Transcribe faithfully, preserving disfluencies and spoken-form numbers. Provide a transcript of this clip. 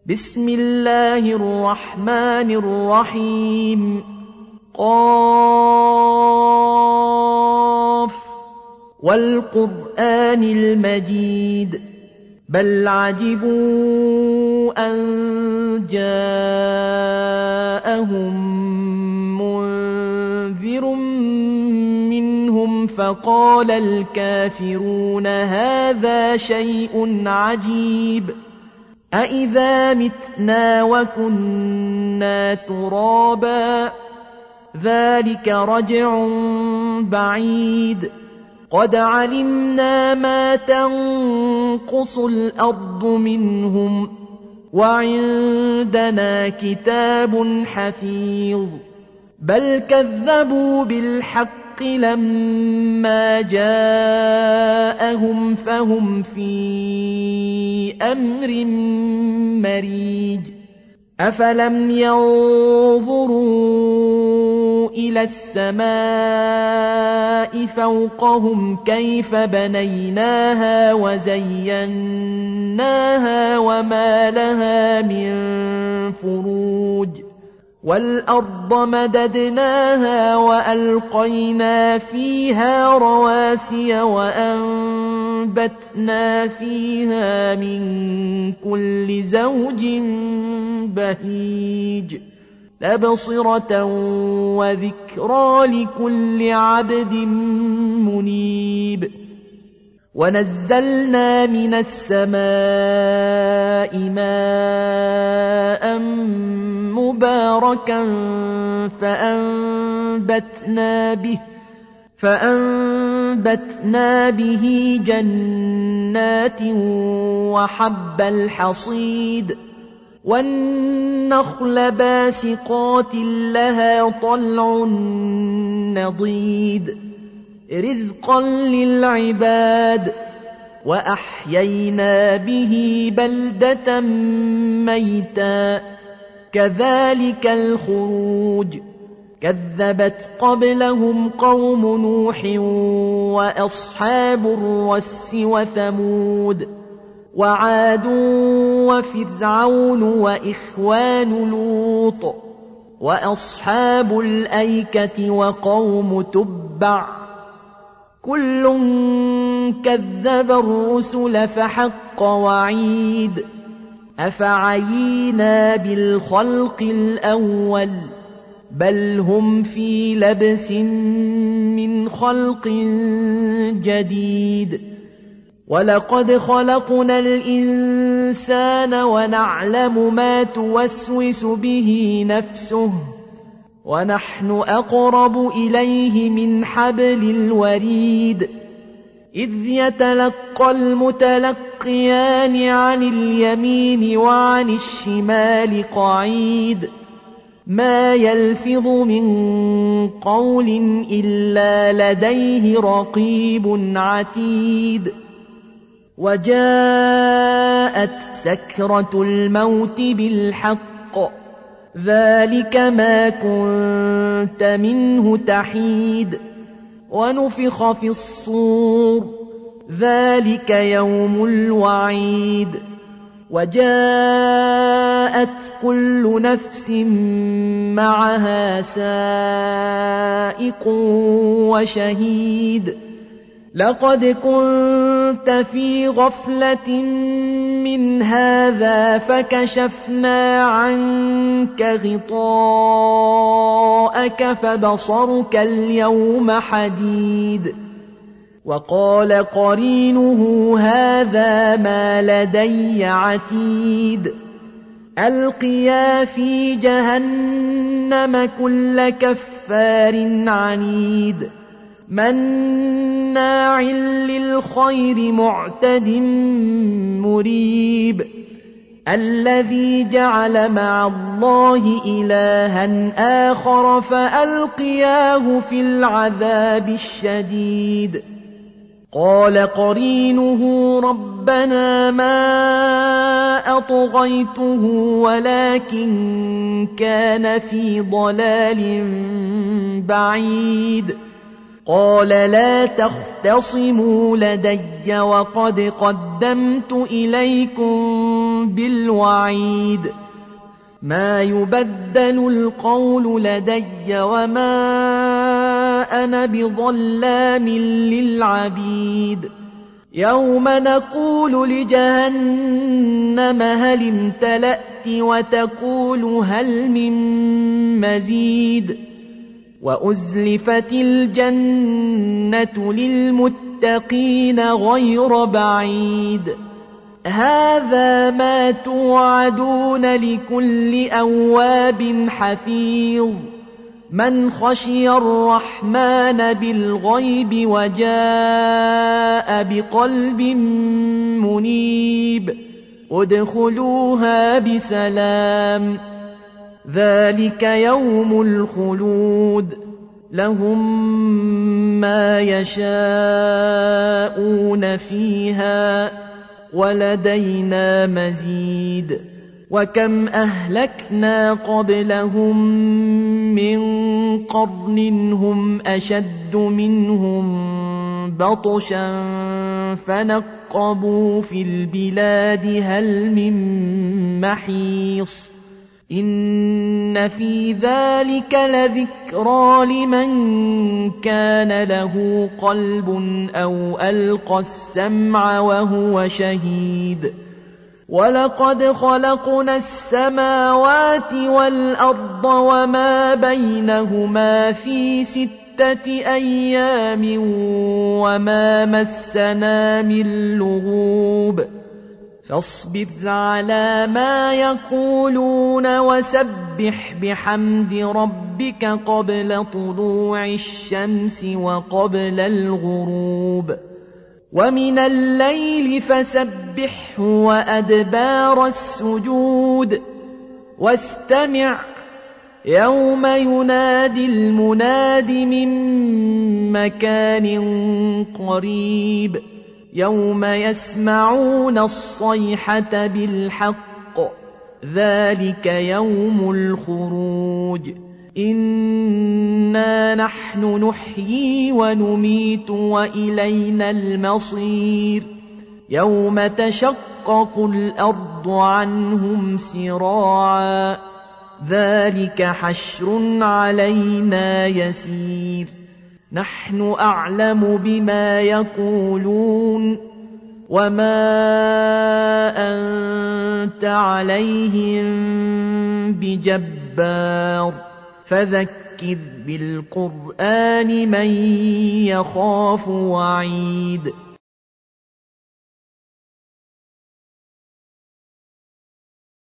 بسم الله الرحمن الرحيم قاف والقرآن المجيد بل عجبوا أن جاءهم منذر منهم فقال الكافرون هذا شيء عجيب أإذا متنا وكنا ترابا ذلك رجع بعيد قد علمنا ما تنقص الأرض منهم وعندنا كتاب حفيظ بل كذبوا بالحق لما جاءهم فهم في أمر مريج أفلم ينظروا إلى السماء فوقهم كيف بنيناها وزيناها وما لها من فروج والأرض مددناها وألقينا فيها رواسي وأنبتنا فيها من كل زوج بهيج تبصرة وذكرى لكل عبد منيب ونزلنا من السماء ماء مباركا فأنبتنا به فأنبتنا به جنات وحب الحصيد والنخل باسقات لها طلع نضيد رزقا للعباد وأحيينا به بلدة ميتا كذلك الخروج كذبت قبلهم قوم نوح وأصحاب الرس وثمود وعاد وفرعون وإخوان لوط وأصحاب الأيكة وقوم تبع كل كذب الرسل فحق وعيد أفعينا بالخلق الأول بل هم في لبس من خلق جديد ولقد خلقنا الإنسان ونعلم ما توسوس به نفسه ونحن أقرب إليه من حبل الوريد إذ يتلقى المتلقيان عن اليمين وعن الشمال قعيد ما يلفظ من قول إلا لديه رقيب عتيد وجاءت سكرة الموت بالحق ذلك ما كنت منه تحيد ونفخ في الصور ذلك يوم الوعيد وجاءت كل نفس معها سائق وشهيد لقد كنت في غفلة من هذا فكشفنا عنك غطاءك فبصرك اليوم حديد وقال قرينه هذا ما لدي عتيد ألقيا في جهنم كل كفار عنيد مناع للخير معتد مريب الذي جعل مع الله إلها آخر فألقياه في العذاب الشديد قال قرينه ربنا ما أطغيته ولكن كان في ضلال بعيد قال لا تختصموا لدي وقد قدمت إليكم بالوعيد ما يبدل القول لدي وما أنا بظلام للعبيد يوم نقول لجهنم هل امتلأت وتقول هل من مزيد وأزلفت الجنة للمتقين غير بعيد هذا ما توعدون لكل أواب حفيظ من خشي الرحمن بالغيب وجاء بقلب منيب ادخلوها بسلام ذلك يوم الخلود لهم ما يشاءون فيها ولدينا مزيد وكم أهلكنا قبلهم من قرن هم أشد منهم بطشا فنقبوا في البلاد هل من محيص إن في ذلك لذكرى لمن كان له قلب أو ألقى السمع وهو شهيد ولقد خلقنا السماوات والأرض وما بينهما في ستة أيام وما مسنا من لغوب فاصبر على ما يقولون وسبح بحمد ربك قبل طلوع الشمس وقبل الغروب ومن الليل فسبحه وأدبار السجود واستمع يوم ينادي المناد من مكان قريب يوم يسمعون الصيحة بالحق ذلك يوم الخروج إنا نحن نحيي ونميت وإلينا المصير يوم تشقق الأرض عنهم سراعا ذلك حشر علينا يسير نحن أعلم بما يقولون وما أنت عليهم بجبار فذكر بالقرآن من يخاف وعيد